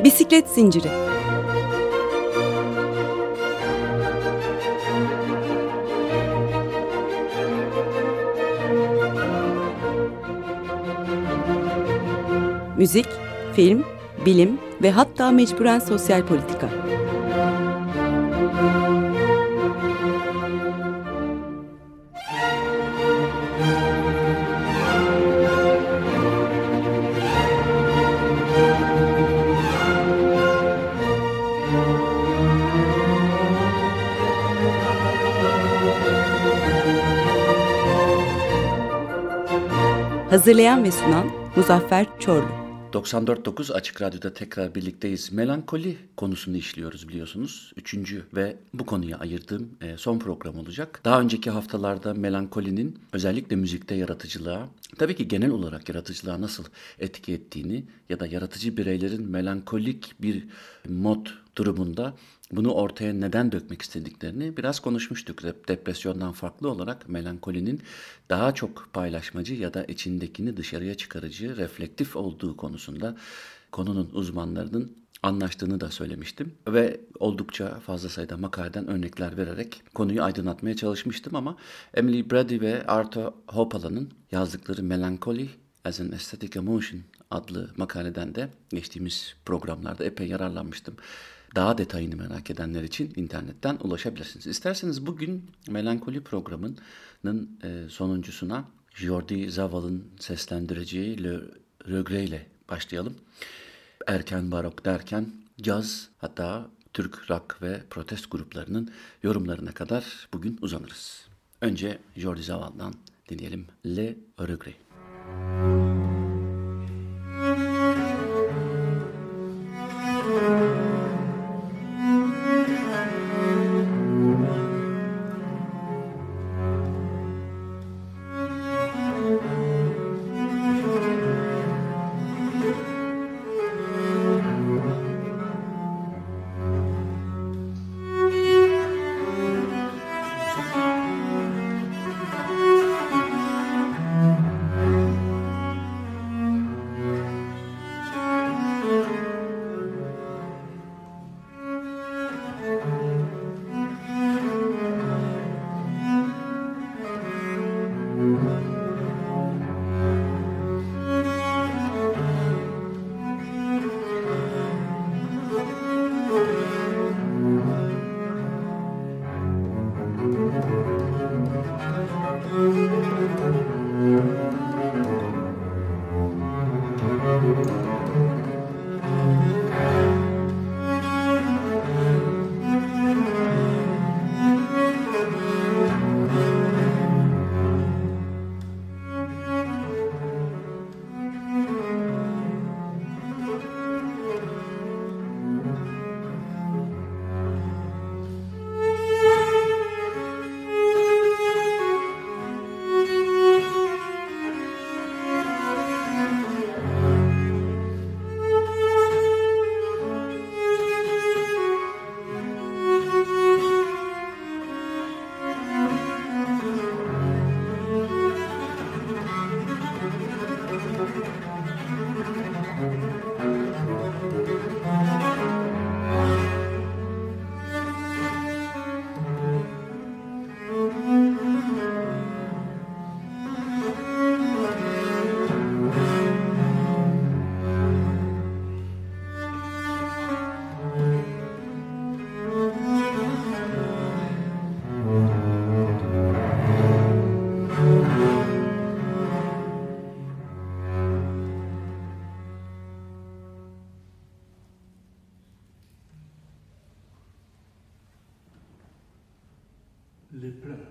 Bisiklet zinciri. Müzik, film, bilim ve hatta mecburen sosyal politika. Hazırlayan ve sunan Muzaffer Çorlu. 94.9 Açık Radyo'da tekrar birlikteyiz. Melankoli konusunu işliyoruz biliyorsunuz. Üçüncü ve bu konuya ayırdığım son program olacak. Daha önceki haftalarda melankolinin özellikle müzikte yaratıcılığa, tabii ki genel olarak yaratıcılığa nasıl etki ettiğini ya da yaratıcı bireylerin melankolik bir mod durumunda bunu ortaya neden dökmek istediklerini biraz konuşmuştuk. Depresyondan farklı olarak melankolinin daha çok paylaşmacı ya da içindekini dışarıya çıkarıcı, reflektif olduğu konusunda konunun uzmanlarının anlaştığını da söylemiştim. Ve oldukça fazla sayıda makaleden örnekler vererek konuyu aydınlatmaya çalışmıştım ama Emily Brady ve Arthur Hopala'nın yazdıkları Melancholy as an Aesthetic Emotion adlı makaleden de geçtiğimiz programlarda epey yararlanmıştım. Daha detayını merak edenler için internetten ulaşabilirsiniz. İsterseniz bugün Melankoli programının sonuncusuna Jordi Zaval'ın seslendireceği Le Regret ile başlayalım. Erken barok derken caz, hatta Türk rock ve protest gruplarının yorumlarına kadar bugün uzanırız. Önce Jordi Zaval'dan dinleyelim Le Regret. Les pleurs.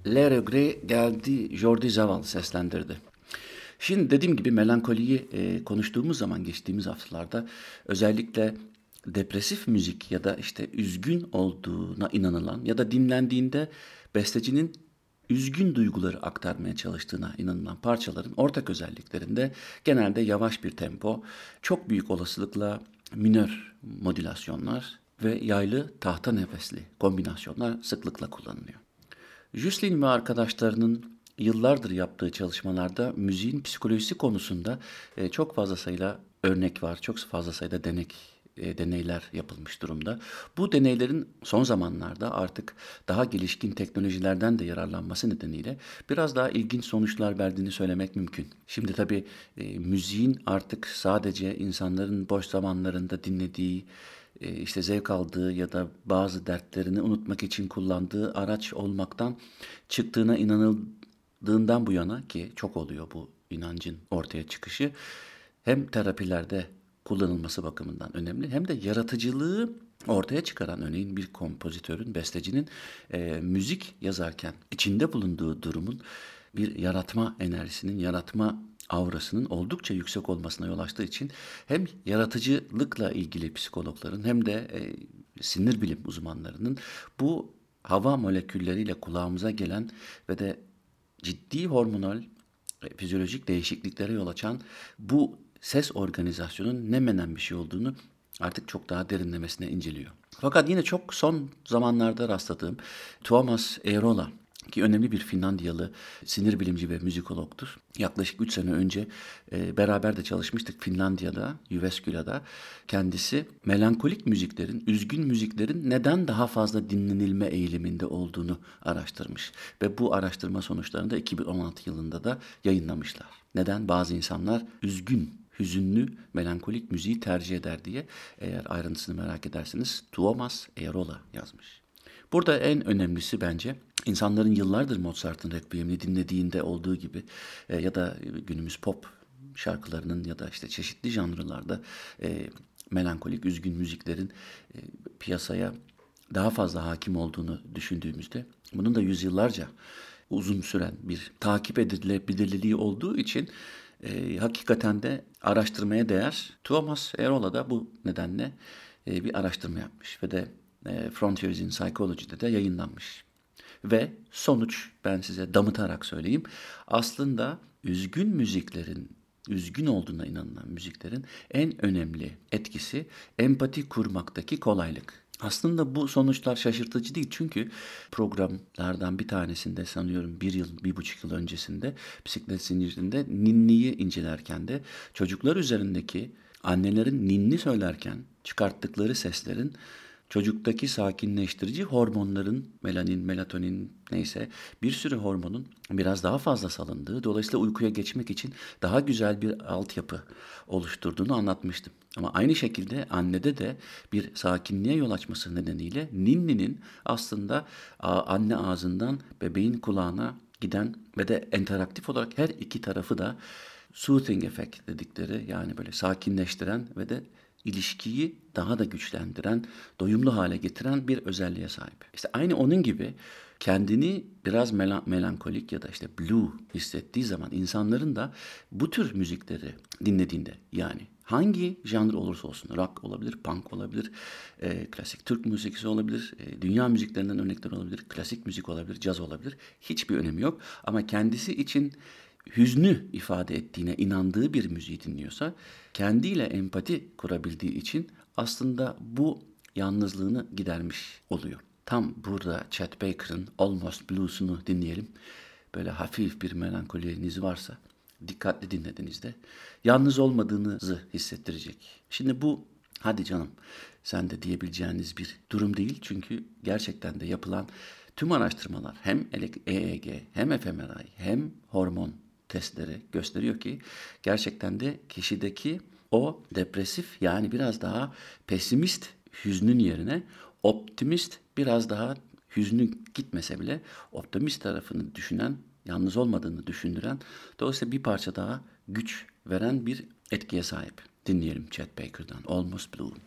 Le Regret geldi, Jordi Zaval seslendirdi. Şimdi dediğim gibi melankoliyi konuştuğumuz zaman geçtiğimiz haftalarda özellikle depresif müzik ya da işte üzgün olduğuna inanılan ya da dinlendiğinde bestecinin üzgün duyguları aktarmaya çalıştığına inanılan parçaların ortak özelliklerinde genelde yavaş bir tempo, çok büyük olasılıkla minör modülasyonlar ve yaylı tahta nefesli kombinasyonlar sıklıkla kullanılıyor. Jocelyn ve arkadaşlarının yıllardır yaptığı çalışmalarda müziğin psikolojisi konusunda çok fazla sayıda örnek var, çok fazla sayıda deneyler yapılmış durumda. Bu deneylerin son zamanlarda artık daha gelişkin teknolojilerden de yararlanması nedeniyle biraz daha ilginç sonuçlar verdiğini söylemek mümkün. Şimdi tabii müziğin artık sadece insanların boş zamanlarında dinlediği, işte zevk aldığı ya da bazı dertlerini unutmak için kullandığı araç olmaktan çıktığına inanıldığından bu yana, ki çok oluyor bu inancın ortaya çıkışı, hem terapilerde kullanılması bakımından önemli hem de yaratıcılığı ortaya çıkaran, örneğin bir kompozitörün, bestecinin müzik yazarken içinde bulunduğu durumun bir yaratma enerjisinin, yaratma aurasının oldukça yüksek olmasına yol açtığı için hem yaratıcılıkla ilgili psikologların hem de sinir bilim uzmanlarının bu hava molekülleriyle kulağımıza gelen ve de ciddi hormonal fizyolojik değişikliklere yol açan bu ses organizasyonun ne menen bir şey olduğunu artık çok daha derinlemesine inceliyor. Fakat yine çok son zamanlarda rastladığım Tuomas Eerola, ki önemli bir Finlandiyalı sinir bilimci ve müzikologtur. Yaklaşık 3 sene önce beraber de çalışmıştık Finlandiya'da, Jyväskylä'da. Kendisi melankolik müziklerin, üzgün müziklerin neden daha fazla dinlenilme eğiliminde olduğunu araştırmış. Ve bu araştırma sonuçlarını da 2016 yılında da yayınlamışlar. Neden bazı insanlar üzgün, hüzünlü, melankolik müziği tercih eder diye, eğer ayrıntısını merak ederseniz Tuomas Eerola yazmış. Burada en önemlisi bence insanların yıllardır Mozart'ın Requiem'ini dinlediğinde olduğu gibi ya da günümüz pop şarkılarının ya da işte çeşitli janrlarda melankolik, üzgün müziklerin piyasaya daha fazla hakim olduğunu düşündüğümüzde, bunun da yüzyıllarca uzun süren bir takip edilebilirliği olduğu için hakikaten de araştırmaya değer. Tuomas Eerola da bu nedenle bir araştırma yapmış ve de Frontiers in Psychology'de de yayınlanmış. Ve sonuç, ben size damıtarak söyleyeyim, aslında üzgün müziklerin, üzgün olduğuna inanılan müziklerin en önemli etkisi empati kurmaktaki kolaylık. Aslında bu sonuçlar şaşırtıcı değil, çünkü programlardan bir tanesinde, sanıyorum 1,5 yıl öncesinde Bisiklet Zinciri'nde ninniyi incelerken de çocuklar üzerindeki annelerin ninni söylerken çıkarttıkları seslerin çocuktaki sakinleştirici hormonların, melanin, melatonin, neyse bir sürü hormonun biraz daha fazla salındığı, dolayısıyla uykuya geçmek için daha güzel bir altyapı oluşturduğunu anlatmıştım. Ama aynı şekilde annede de bir sakinliğe yol açması nedeniyle ninninin aslında anne ağzından bebeğin kulağına giden ve de interaktif olarak her iki tarafı da soothing effect dedikleri, yani böyle sakinleştiren ve de ilişkiyi daha da güçlendiren, doyumlu hale getiren bir özelliğe sahip. İşte aynı onun gibi kendini biraz melankolik ya da işte blue hissettiği zaman insanların da bu tür müzikleri dinlediğinde, yani hangi janr olursa olsun, rock olabilir, punk olabilir, klasik Türk müziği olabilir, dünya müziklerinden örnekler olabilir, klasik müzik olabilir, caz olabilir, hiçbir önemi yok. Ama kendisi için hüznü ifade ettiğine inandığı bir müziği dinliyorsa, kendiyle empati kurabildiği için aslında bu yalnızlığını gidermiş oluyor. Tam burada Chet Baker'ın Almost Blues'unu dinleyelim. Böyle hafif bir melankoliniz varsa dikkatli dinlediğinizde yalnız olmadığınızı hissettirecek. Şimdi bu, hadi canım sen de diyebileceğiniz bir durum değil. Çünkü gerçekten de yapılan tüm araştırmalar, hem EEG hem fMRI hem hormon testleri gösteriyor ki gerçekten de kişideki o depresif, yani biraz daha pesimist hüznün yerine optimist, biraz daha hüznü gitmese bile optimist tarafını düşünen, yalnız olmadığını düşündüren, dolayısıyla bir parça daha güç veren bir etkiye sahip. Dinleyelim Chet Baker'dan Almost Blue.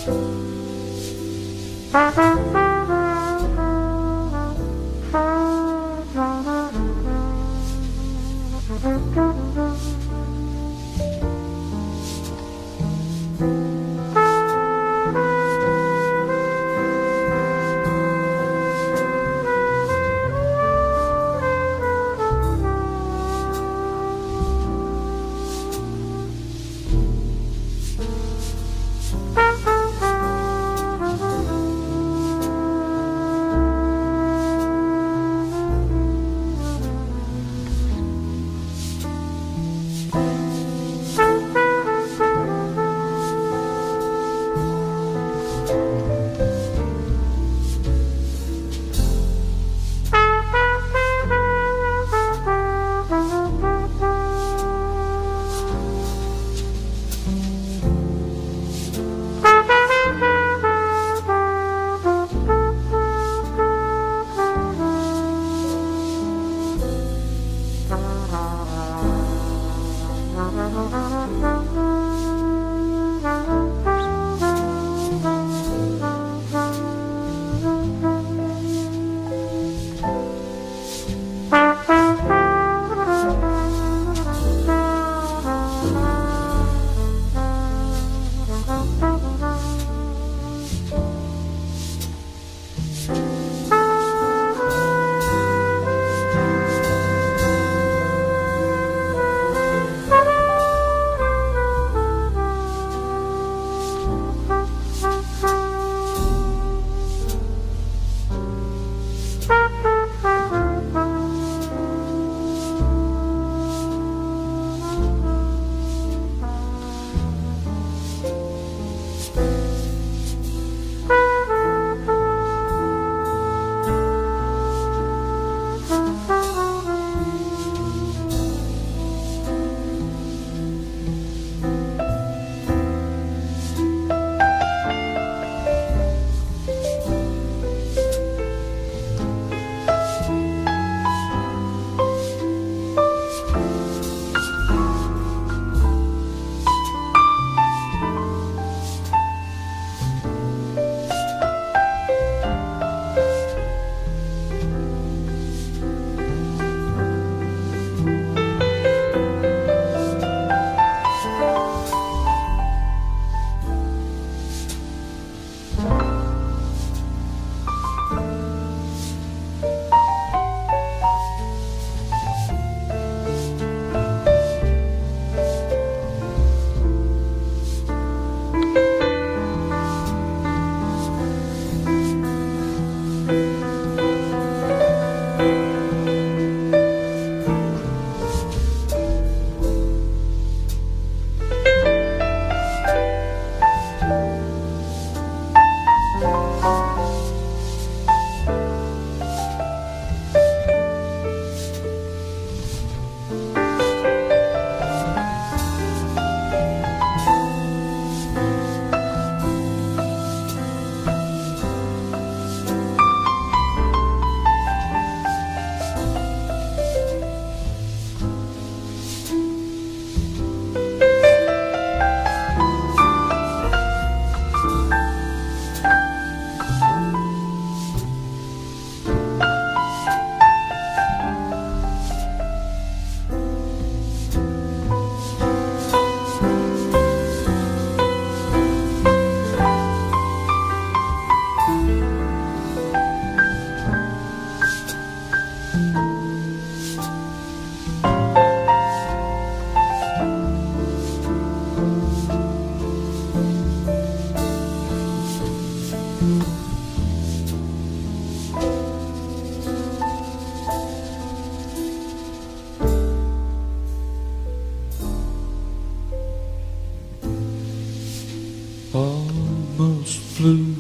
almost flew,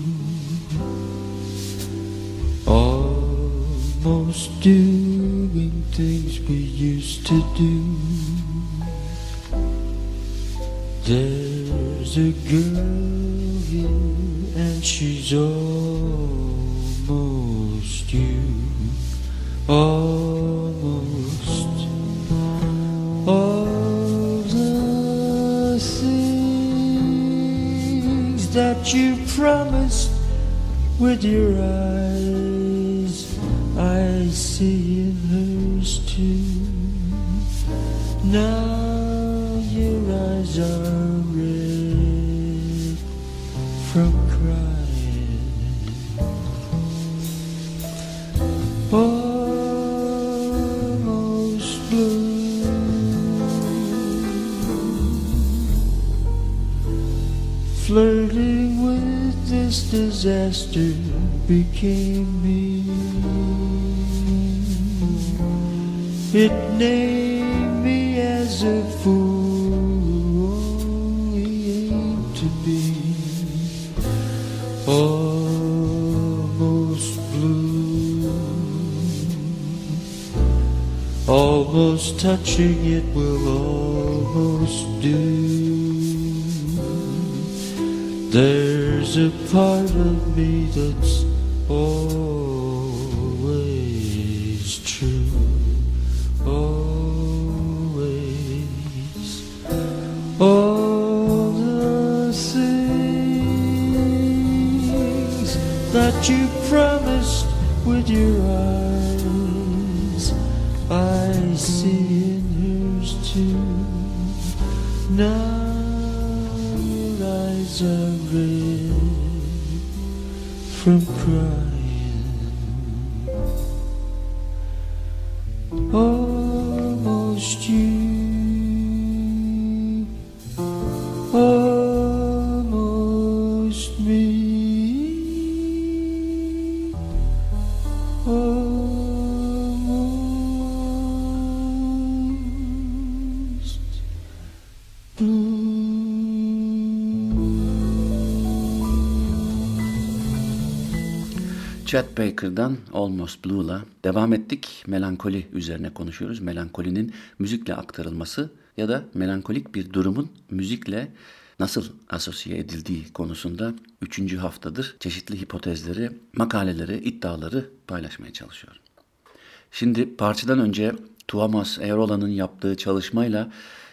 almost doing things we used to do. There's a girl here and she's almost you, almost all the things that that you promised with your eyes, I see in hers too. Now your eyes are red from crying, almost blue. Flirting with this disaster became me. It named me as a fool only aimed to be. Almost blue, almost touching it will almost do. There's a part of me that's always true, always. All the things that you promised with your eyes, I see in hers too. Now your eyes are red from crying, almost you, almost me, almost blue. Chet Baker'dan Almost Blue'la devam ettik. Melankoli üzerine konuşuyoruz. Melankolinin müzikle aktarılması ya da melankolik bir durumun müzikle nasıl asosiye edildiği konusunda 3. haftadır çeşitli hipotezleri, makaleleri, iddiaları paylaşmaya çalışıyorum. Şimdi parçadan önce Tuomas Eirola'nın yaptığı çalışmayla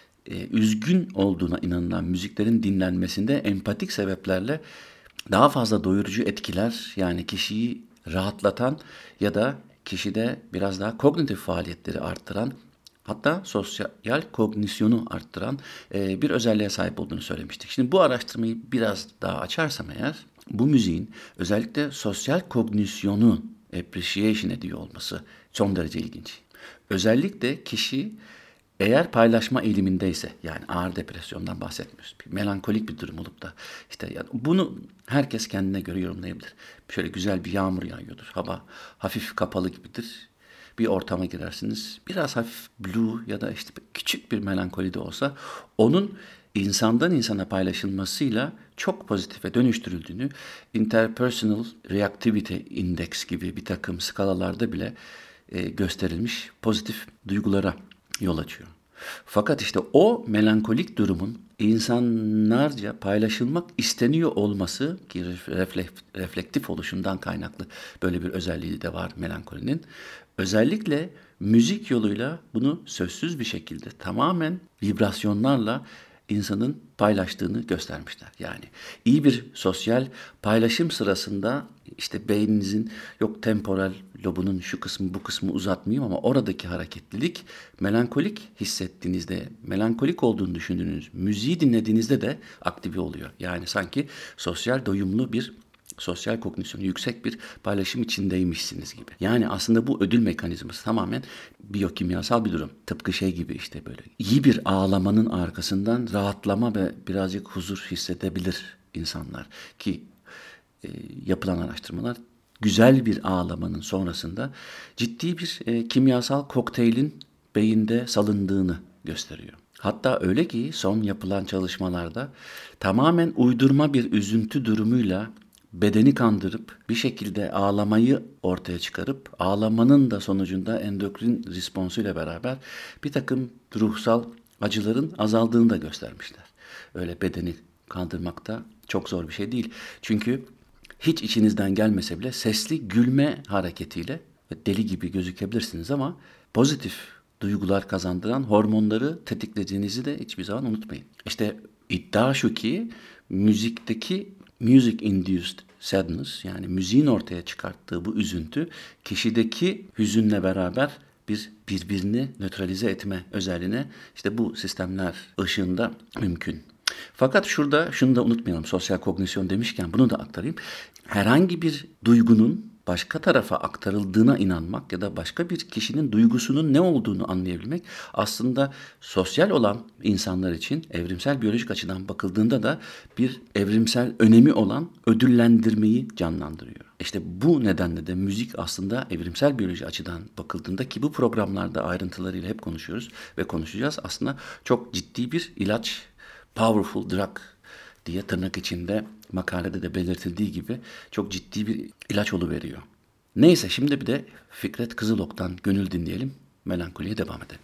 üzgün olduğuna inanılan müziklerin dinlenmesinde empatik sebeplerle daha fazla doyurucu etkiler, yani kişiyi rahatlatan ya da kişide biraz daha kognitif faaliyetleri arttıran, hatta sosyal kognisyonu arttıran bir özelliğe sahip olduğunu söylemiştik. Şimdi bu araştırmayı biraz daha açarsam eğer, bu müziğin özellikle sosyal kognisyonu appreciation ediyor olması son derece ilginç. Özellikle kişi eğer paylaşma eğilimindeyse, yani ağır depresyondan bahsetmiyoruz, bir melankolik bir durum olup da işte, yani bunu herkes kendine göre yorumlayabilir. Şöyle güzel bir yağmur yağıyordur, hava hafif kapalı gibidir. Bir ortama girersiniz, biraz hafif blue ya da işte küçük bir melankoli de olsa onun insandan insana paylaşılmasıyla çok pozitife dönüştürüldüğünü Interpersonal Reactivity Index gibi bir takım skalalarda bile gösterilmiş pozitif duygulara yol açıyor. Fakat işte o melankolik durumun insanlarca paylaşılmak isteniyor olması, ki reflektif oluşundan kaynaklı böyle bir özelliği de var melankolinin. Özellikle müzik yoluyla bunu sözsüz bir şekilde tamamen vibrasyonlarla insanın paylaştığını göstermişler. Yani iyi bir sosyal paylaşım sırasında işte beyninizin yok temporal lobunun şu kısmı bu kısmı uzatmayayım ama oradaki hareketlilik melankolik hissettiğinizde, melankolik olduğunu düşündüğünüz müziği dinlediğinizde de aktive oluyor. Yani sanki sosyal doyumlu bir sosyal kognisyonu yüksek bir paylaşım içindeymişsiniz gibi. Yani aslında bu ödül mekanizması tamamen biyokimyasal bir durum. Tıpkı şey gibi, işte böyle iyi bir ağlamanın arkasından rahatlama ve birazcık huzur hissedebilir insanlar ki yapılan araştırmalar güzel bir ağlamanın sonrasında ciddi bir kimyasal kokteylin beyinde salındığını gösteriyor. Hatta öyle ki son yapılan çalışmalarda tamamen uydurma bir üzüntü durumuyla bedeni kandırıp bir şekilde ağlamayı ortaya çıkarıp ağlamanın da sonucunda endokrin responsuyla beraber bir takım ruhsal acıların azaldığını da göstermişler. Öyle bedeni kandırmak da çok zor bir şey değil. Çünkü hiç içinizden gelmese bile sesli gülme hareketiyle deli gibi gözükebilirsiniz ama pozitif duygular kazandıran hormonları tetiklediğinizi de hiçbir zaman unutmayın. İşte iddia şu ki müzikteki music-induced sadness, yani müziğin ortaya çıkarttığı bu üzüntü kişideki hüzünle beraber birbirini nötralize etme özelliğine işte bu sistemler ışığında mümkün. Fakat şurada şunu da unutmayalım, sosyal kognisyon demişken bunu da aktarayım. Herhangi bir duygunun başka tarafa aktarıldığına inanmak ya da başka bir kişinin duygusunun ne olduğunu anlayabilmek aslında sosyal olan insanlar için evrimsel biyolojik açıdan bakıldığında da bir evrimsel önemi olan ödüllendirmeyi canlandırıyor. İşte bu nedenle de müzik aslında evrimsel biyoloji açıdan bakıldığında, ki bu programlarda ayrıntılarıyla hep konuşuyoruz ve konuşacağız, aslında çok ciddi bir ilaç, powerful drug diye tırnak içinde makalede de belirtildiği gibi çok ciddi bir ilaç oluveriyor. Neyse, şimdi bir de Fikret Kızılok'tan Gönül dinleyelim. Melankoliye devam edelim.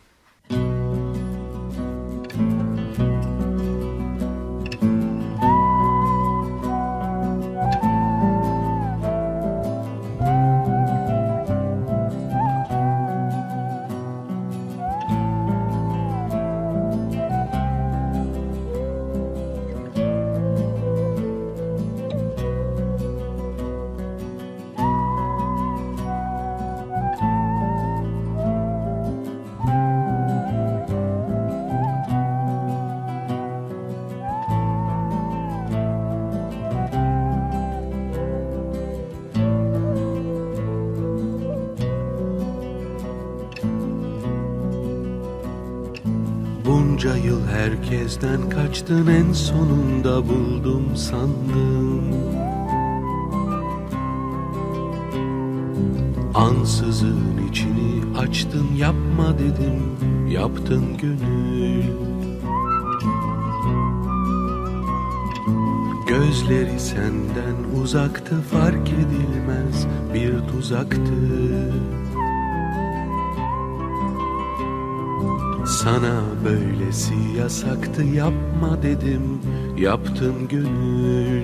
Bunca yıl herkesten kaçtın, en sonunda buldum sandım. Ansızın içini açtın, yapma dedim, yaptın gönül. Gözleri senden uzaktı, fark edilmez bir tuzaktı. Sana böylesi yasaktı, yapma dedim, yaptın gönül.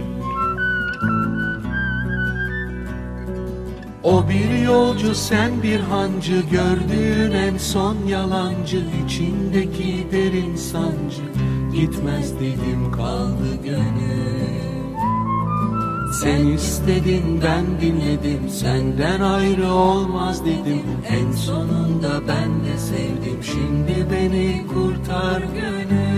O bir yolcu, sen bir hancı, gördüğün en son yalancı, içindeki derin sancı, gitmez dedim, kaldı gönül. Sen istedin, ben dinledim, senden ayrı olmaz dedim, en sonunda ben de sevdim, şimdi beni kurtar gönül.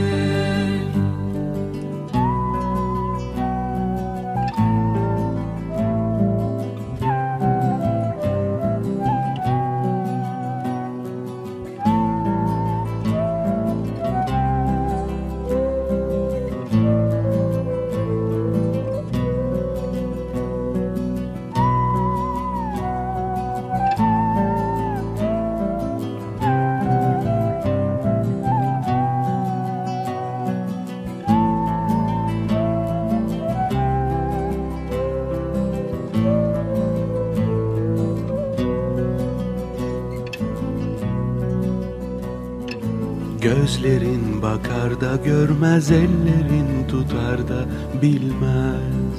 Gözlerin bakar da görmez, ellerin tutar da bilmez.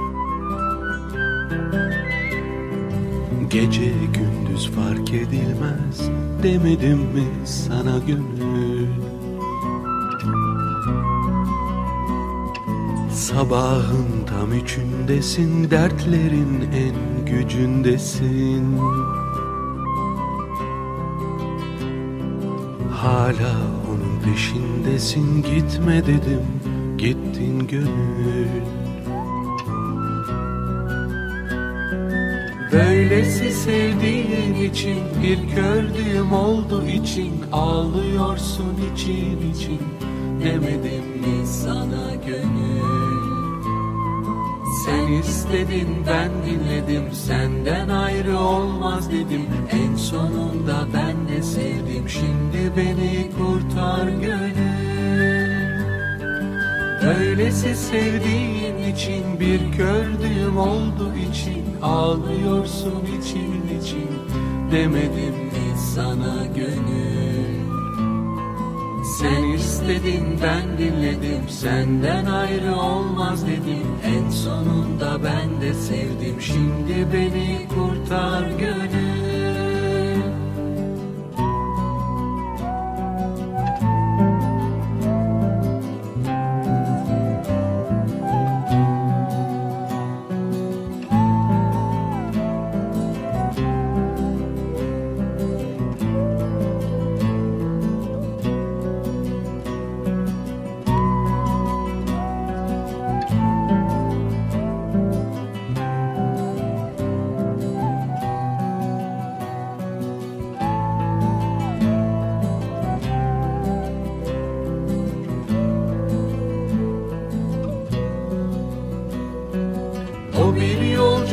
Gece gündüz fark edilmez, demedim mi sana gönül? Sabahın tam üçündesin, dertlerin en gücündesin. Hala onun peşindesin, gitme dedim, gittin gönül. Böylesi sevdiğin için bir kördüğüm oldu için, ağlıyorsun için için, demedim mi sana gönül? Sen istedin, ben dinledim, senden ayrı olmaz dedim, en sonunda ben de sevdim, şimdi beni kurtar gönül. Öylesi sevdiğin için bir kördüğüm oldu için, ağlıyorsun için için, demedim mi sana gönül? Sen istedin, ben dinledim, senden ayrı olmaz dedim, en sonunda ben de sevdim, şimdi beni kurtar gönül.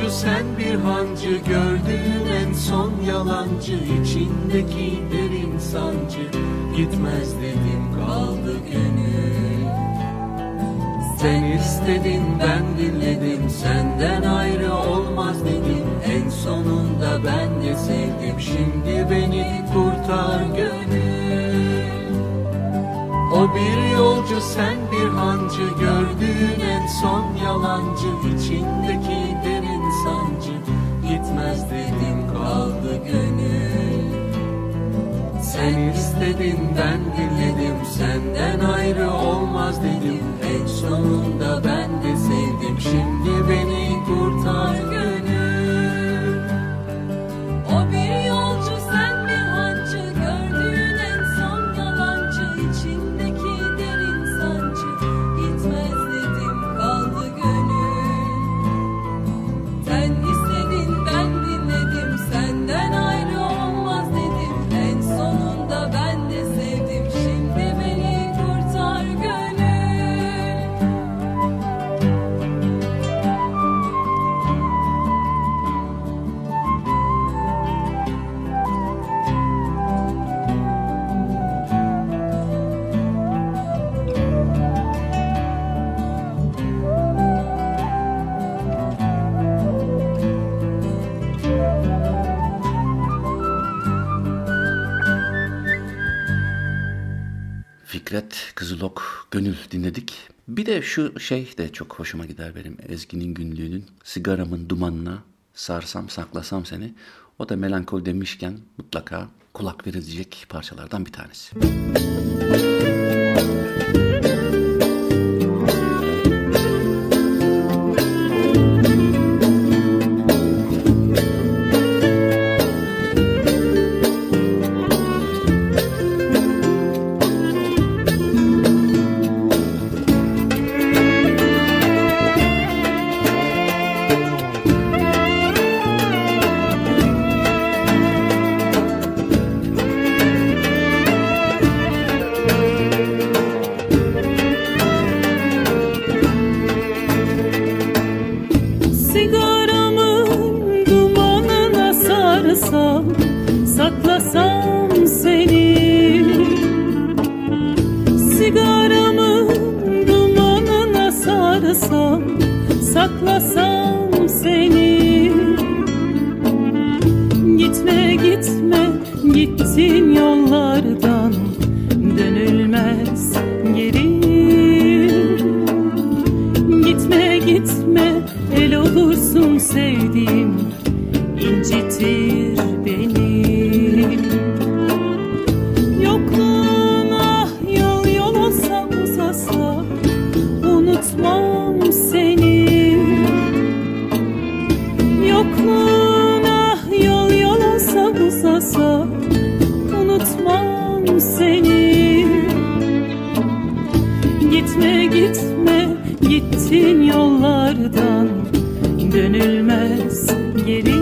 yolcu sen bir hancı, gördüğün en son yalancı, içindeki derin sancı gitmez dedim kaldı gönül. Sen istedin ben dinledim, senden ayrı olmaz dedim, en sonunda ben de sevdim, şimdi beni kurtar gönül. O bir yolcu sen bir hancı, gördüğün en son yalancı, içindeki derin sancı gitmez dedim kaldı gönül. Sen istedin ben dinledim, senden ayrı olmaz dedim, en sonunda ben de sevdim, şimdi beni kurtar gönül. O bir yolcu sen bir hancı, gördüğün en son yalancı, içindeki derin sancı gitmez dedim kaldı gönül. Sen istedin ben dinledim, senden ayrı olmaz dedim, en sonunda ben de sevdim, şimdi beni kurtar gönül. Fikret Kızılok, Gönül dinledik. Bir de şu şey de çok hoşuma gider benim, Ezgi'nin günlüğünün. Sigaramın dumanına sarsam saklasam seni. O da melankoli demişken mutlaka kulak verilecek parçalardan bir tanesi. Saklasam seni, sigaramın dumanına sarsam, saklasam seni. Gitme gitme, gittin yollardan, dönülmez geri. Gitme gitme, el olursun sevdiğim, incitir beni. Yokluğuna yol olsa uzasa, unutmam seni. Yokluğuna yol olsa uzasa, unutmam seni. Gitme gitme, gittin yollardan, dönülmez geri.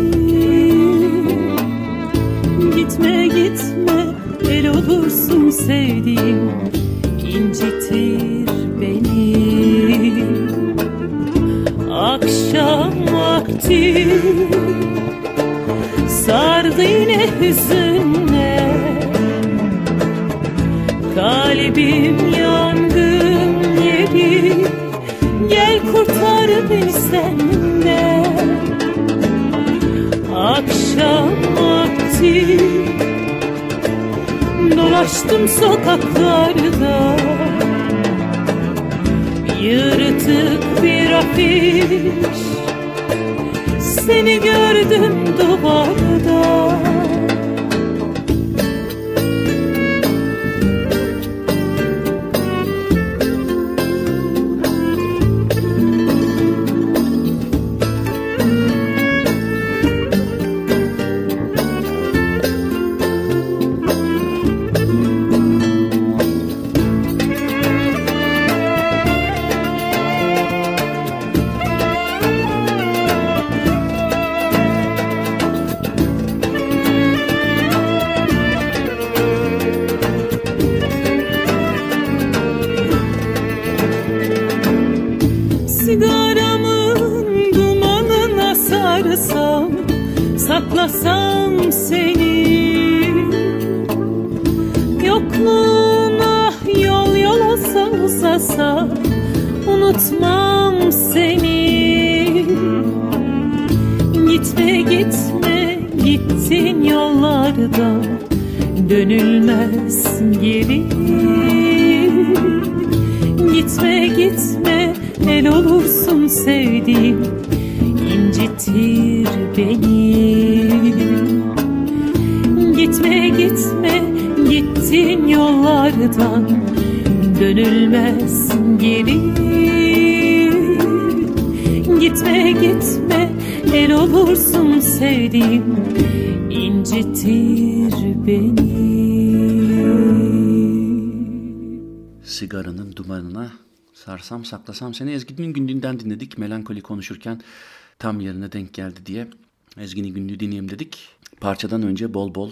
Gitme gitme, el olursun sevdiğim, incitir beni. Akşam vakti sardı yine hüzünle, kalbim yangın yeri, gel kurtar beni senden. Akşam vakti dolaştım sokaklarda, yırtık bir afiş, seni gördüm duvarda. saklasam seni, yokluğuna yol yolasa uzasa unutmam seni. Gitme gitme gittin yollarda, dönülmez geri. Gitme gitme el olursun sevdiğim, incitir beni. Gitme gitme gittin yollardan, dönülmez geri. Gitme gitme el olursun sevdiğim, incitir beni. Sigaranın dumanına sarsam saklasam seni. Ezgi'nin Günlüğü'nden dinledik. Melankoli konuşurken tam yerine denk geldi diye Ezgi'nin Günlüğü dinleyelim dedik. Parçadan önce bol bol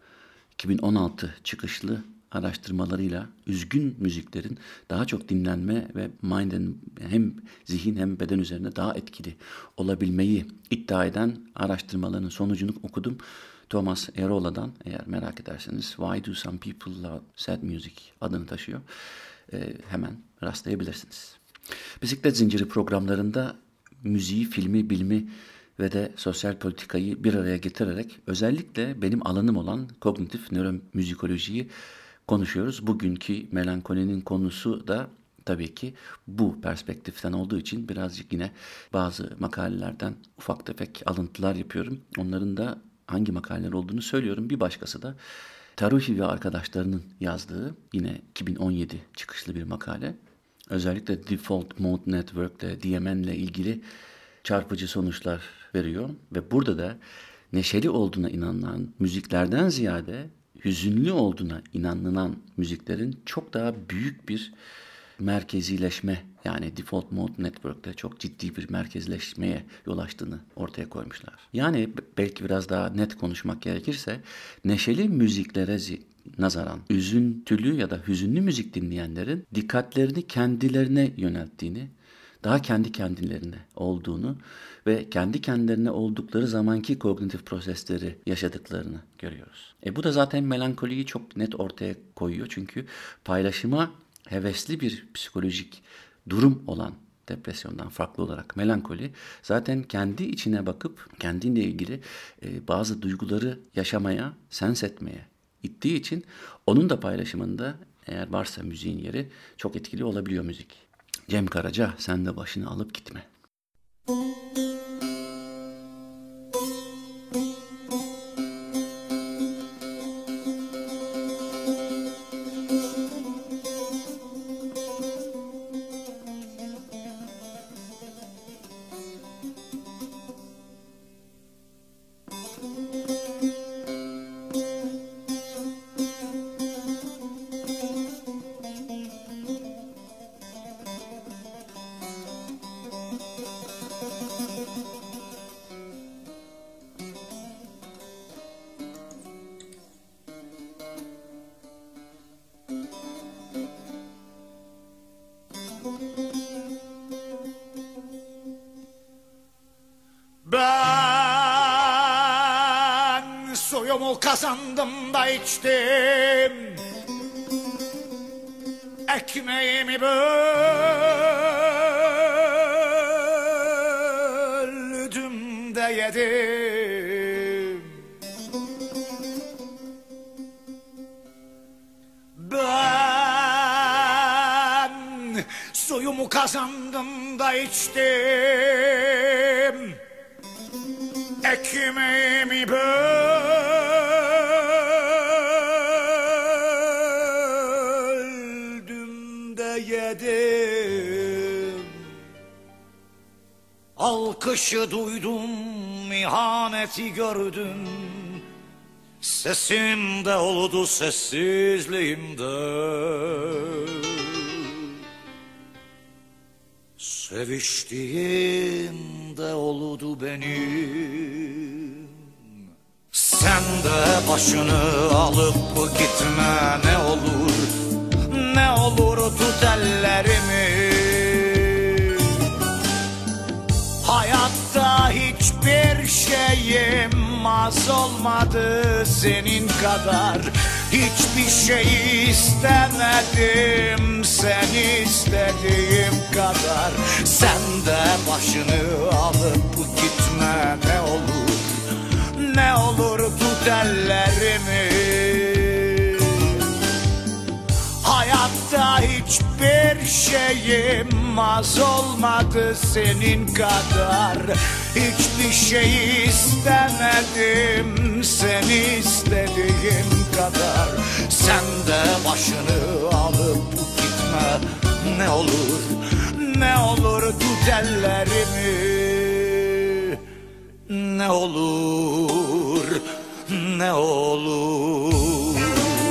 2016 çıkışlı araştırmalarıyla üzgün müziklerin daha çok dinlenme ve hem zihin hem beden üzerine daha etkili olabilmeyi iddia eden araştırmaların sonucunu okudum. Thomas Erola'dan, eğer merak ederseniz, Why Do Some People Love Sad Music adını taşıyor. Hemen rastlayabilirsiniz. Bisiklet Zinciri programlarında müziği, filmi, bilimi ve de sosyal politikayı bir araya getirerek özellikle benim alanım olan kognitif nöromüzikolojiyi konuşuyoruz. Bugünkü melankolinin konusu da tabii ki bu perspektiften olduğu için birazcık yine bazı makalelerden ufak tefek alıntılar yapıyorum. Onların da hangi makaleler olduğunu söylüyorum. Bir başkası da Taruhi ve arkadaşlarının yazdığı yine 2017 çıkışlı bir makale. Özellikle Default Mode Network ile DMN ile ilgili çarpıcı sonuçlar veriyor. Ve burada da neşeli olduğuna inanılan müziklerden ziyade hüzünlü olduğuna inanılan müziklerin çok daha büyük bir merkezileşme, yani Default Mode Network'te çok ciddi bir merkezleşmeye yol açtığını ortaya koymuşlar. Yani belki biraz daha net konuşmak gerekirse neşeli müziklere nazaran üzüntülü ya da hüzünlü müzik dinleyenlerin dikkatlerini kendilerine yönelttiğini, daha kendi kendilerine olduğunu ve kendi kendilerine oldukları zamanki kognitif prosesleri yaşadıklarını görüyoruz. Bu da zaten melankoliyi çok net ortaya koyuyor. Çünkü paylaşıma hevesli bir psikolojik durum olan depresyondan farklı olarak melankoli zaten kendi içine bakıp kendinle ilgili bazı duyguları yaşamaya, sens etmeye ittiği için onun da paylaşımında, eğer varsa müziğin yeri, çok etkili olabiliyor müzik. Cem Karaca, sen de başını alıp gitme. Ben suyumu kazandım da içtim, ekmeğimi böldüm de yedim. Ben suyumu kazandım da içtim, ekmeğimi böldüm de yedim. Alkışı duydum, ihaneti gördüm, sesimde oldu sessizliğimde. Seviştiğimde oldu benim. Sen de başını alıp gitme, ne olur, ne olur tut ellerimi. Hayatta hiçbir şeyim az olmadı senin kadar. Hiçbir şey istemedim seni istediğim kadar. Sen de başını alıp gitme ne olur. Ne olur tut ellerimi. Hayatta hiçbir şeyim az olmadı senin kadar. Hiçbir şey istemedim seni istediğim kadar. Sen de başını alıp gitme ne olur. Ne olur tut ellerimi. Ne olur, ne olur.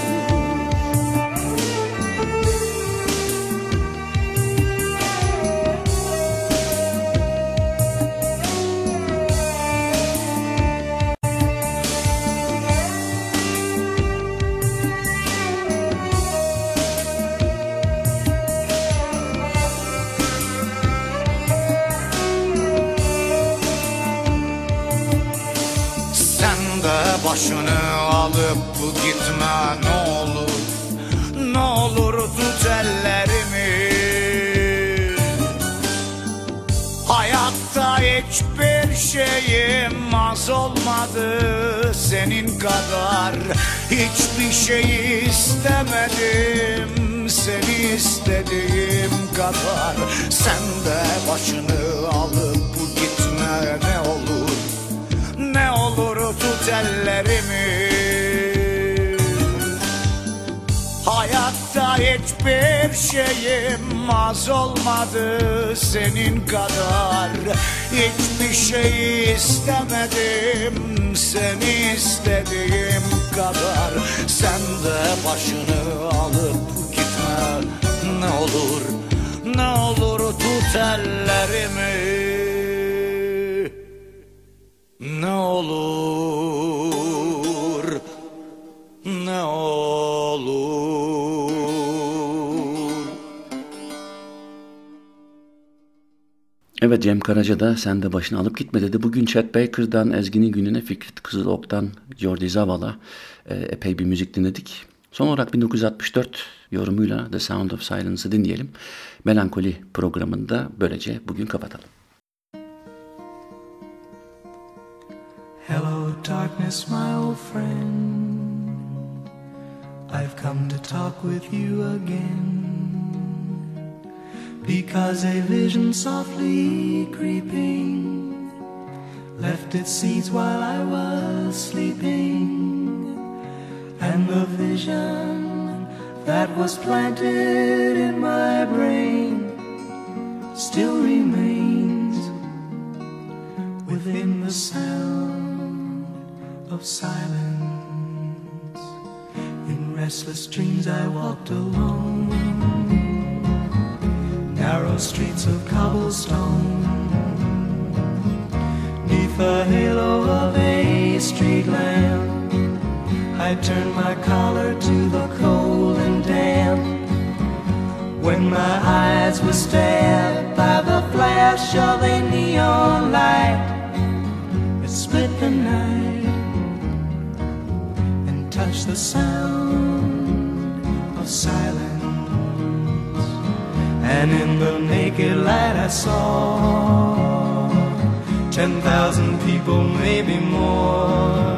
Başını alıp gitme ne olur. Ne olur tut ellerimi. Hayatta hiçbir şeyim az olmadı senin kadar. Hiçbir şey istemedim seni istediğim kadar. Sen de başını alıp gitme ne olur. Ne olur tut ellerimi. Hayatta hiçbir şeyim az olmadı senin kadar. Hiçbir şey istemedim seni istediğim kadar. Sen de başını alıp gitme ne olur. Ne olur tut ellerimi. Ne olur, ne olur. Evet, Cem Karaca da sen de başını alıp gitme dedi. Bugün Chet Baker'dan Ezgi'nin Günü'ne, Fikret Kızılok'tan Jordi Zavala epey bir müzik dinledik. Son olarak 1964 yorumuyla The Sound of Silence'ı dinleyelim. Melankoli programında böylece bugün kapatalım. Hello darkness, my old friend. I've come to talk with you again. Because a vision softly creeping left its seeds while I was sleeping. And the vision that was planted in my brain still remains within the sound of silence. In restless dreams I walked alone, narrow streets of cobblestone, neath the halo of a street lamp. I turned my collar to the cold and damp, when my eyes were stabbed by the flash of a neon light. It split the night and touched the sound of silence. And in the naked light I saw 10,000 people, maybe more.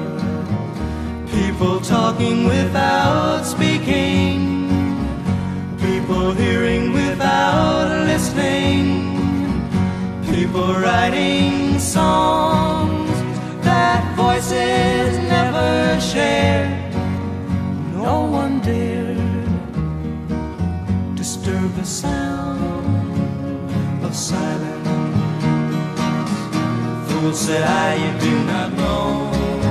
People talking without speaking, people hearing without listening, people writing songs that voices never shared. No one dared disturb the sound of silence. Fool, said I, you do not know.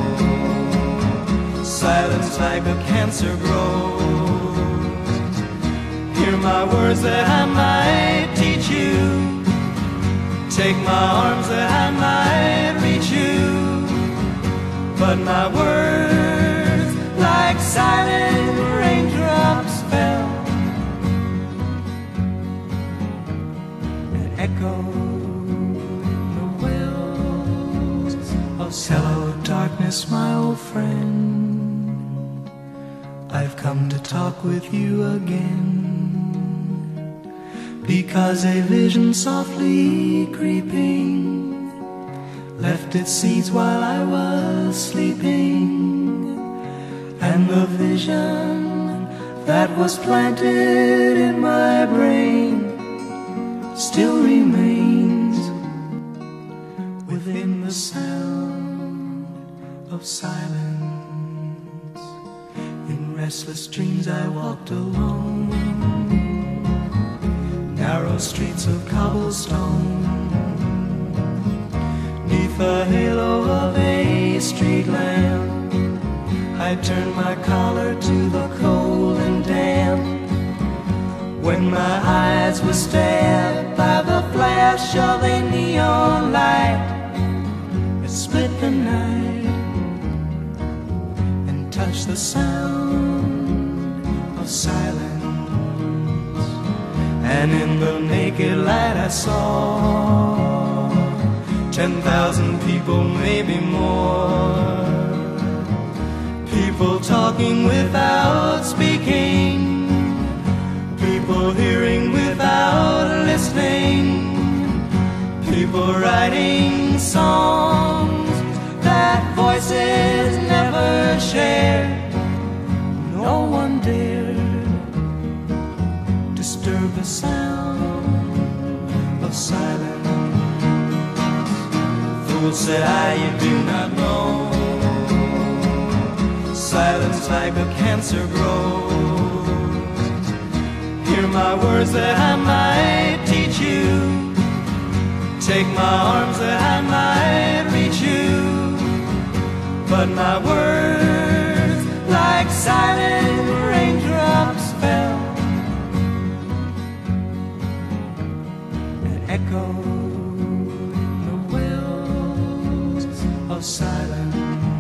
Silence like a cancer grows. Hear my words that I might teach you. Take my arms that I might reach you. But my words like silent raindrops fell and echoed Hello, darkness, my old friend. I've come to talk with you again, because a vision softly creeping left its seeds while I was sleeping, and the vision that was planted in my brain still remains within the sound of silence. In restless dreams I walked alone, narrow streets of cobblestone, neath the halo of a street lamp. I turned my collar to the cold and damp, when my eyes were stabbed by the flash of a neon light. It split the night and touched the sound of silence. And in the naked light I saw 10,000 people, maybe more, people talking without speaking, people hearing without listening, people writing songs that voices never shared. No one dared disturb the sound of silence. Fool, said I, you do not know, silence like a cancer grows. Hear my words that I might teach you, take my arms that I might reach you, but my words like silent raindrops fell and echoed the wells of silence.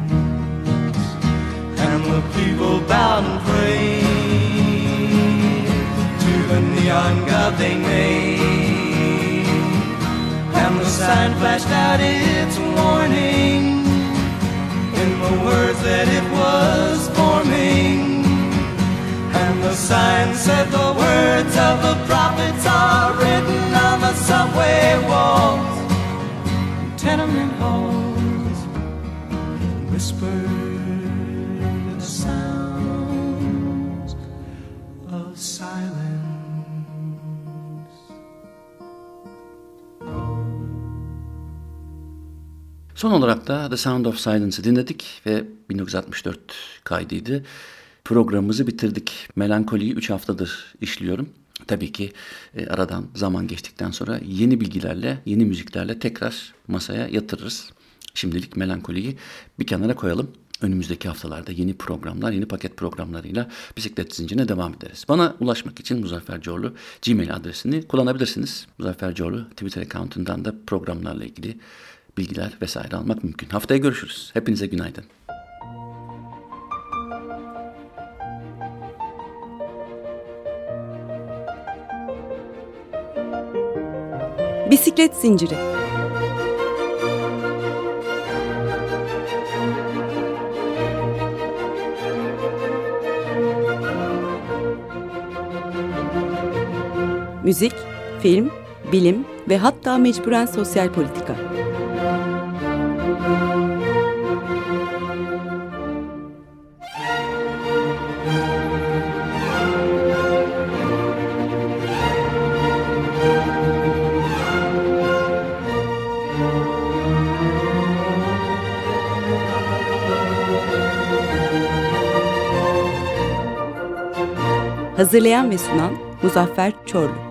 And the people bowed and prayed to the neon god they made, and the sign flashed out its warning in the words that it was forming. And the sign said the words of the prophets are written on the subway walls, tenement halls, whispered the sounds of silence. Son olarak da The Sound of Silence'ı dinledik ve 1964 kaydıydı. Programımızı bitirdik. Melankoliyi 3 haftadır işliyorum. Tabii ki aradan zaman geçtikten sonra yeni bilgilerle, yeni müziklerle tekrar masaya yatırırız. Şimdilik melankoliyi bir kenara koyalım. Önümüzdeki haftalarda yeni programlar, yeni paket programlarıyla bisiklet zincirine devam ederiz. Bana ulaşmak için Muzaffer Coğlu Gmail adresini kullanabilirsiniz. Muzaffer Coğlu Twitter account'undan da programlarla ilgili bilgiler vesaire almak mümkün. Haftaya görüşürüz. Hepinize günaydın. Bisiklet zinciri. Müzik, film, bilim ve hatta mecburen sosyal politika. Hazırlayan ve sunan Muzaffer Çorlu.